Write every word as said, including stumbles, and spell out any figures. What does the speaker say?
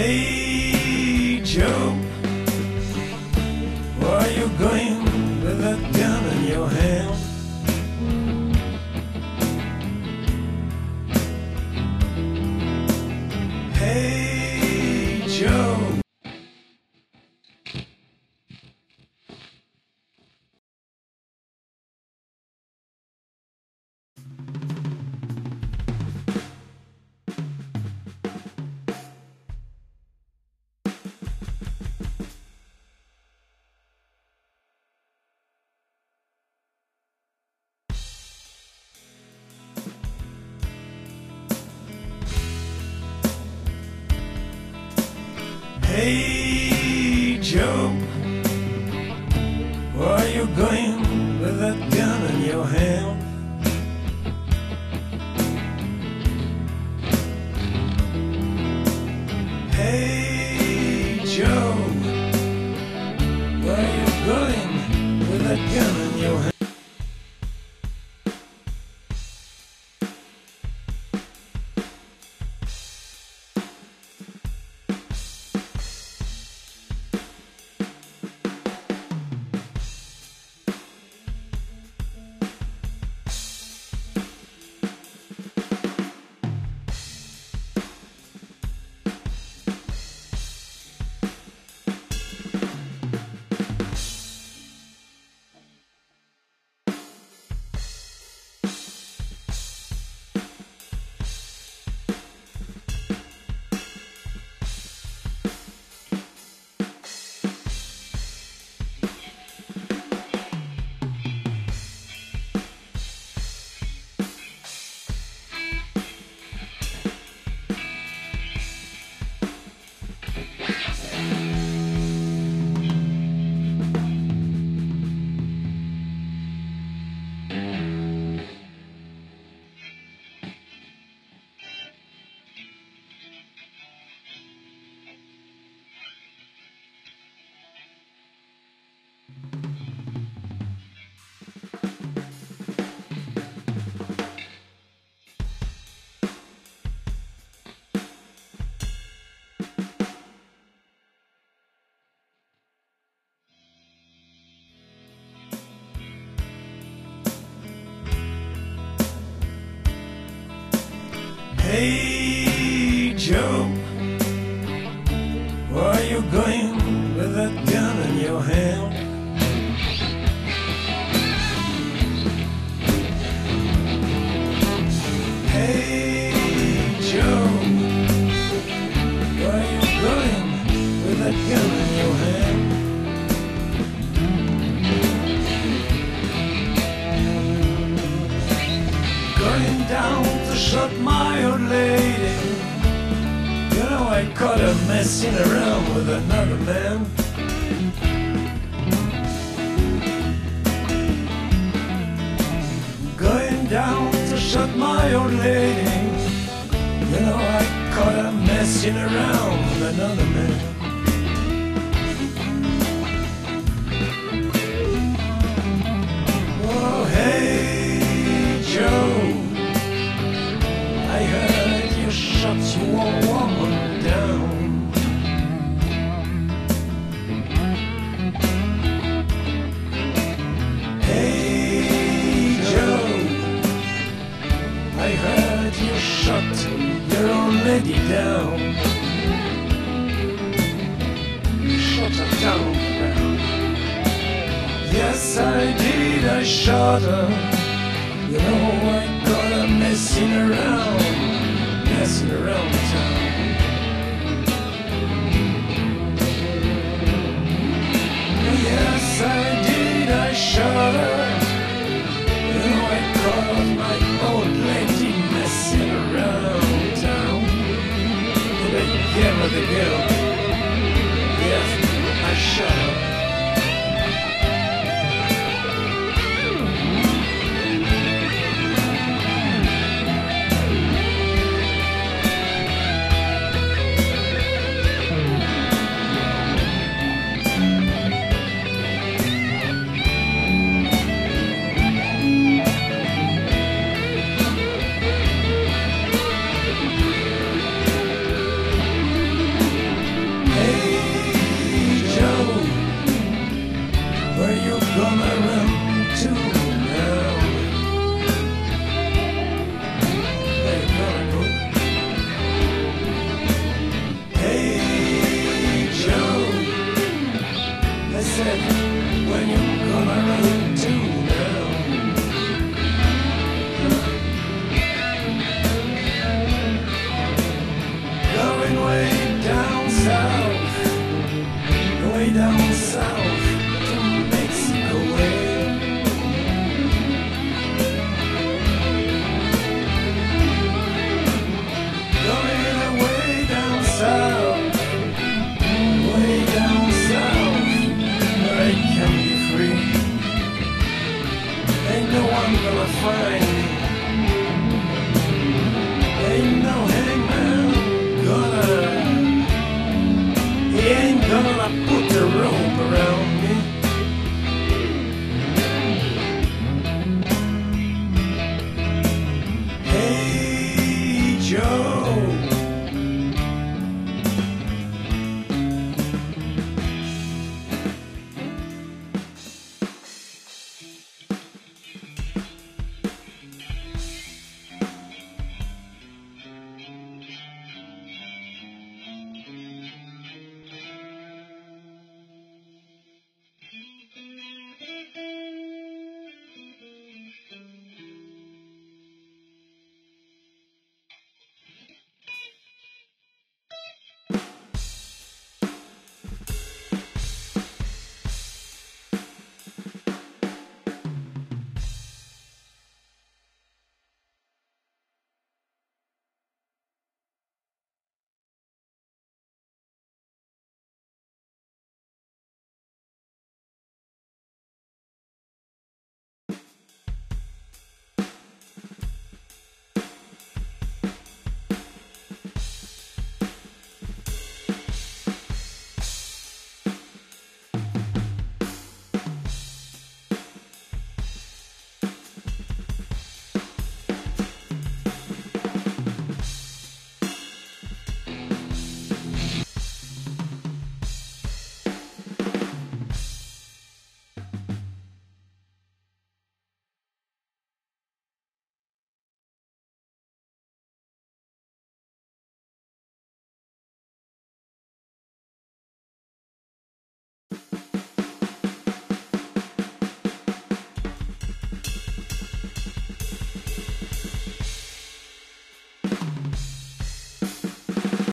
Hey Joe, where are you going with that gun in your hand? Hey Joe. Hey Joe, where are you going with that gun in your hand? Hey Joe, where are you going with that gun in your hand? Hey Joe, where are you going with that gun in your hand? Hey Joe, where are you going with that gun in your hand? Going down to shot my old lady. You know I caught her messing around with another man. Going down to shot my old lady. You know I caught her messing around with another man. Oh hey Joe, I heard you shot your woman down. Hey Joe, I heard you shot your old lady down. You shot her down. Yes I did, I shot her. You know I got her messing around, messing around town. Yes I did, I shot her. You know I caught my old lady messing around town. Did I get her the girl? Yes, I shot her. down south.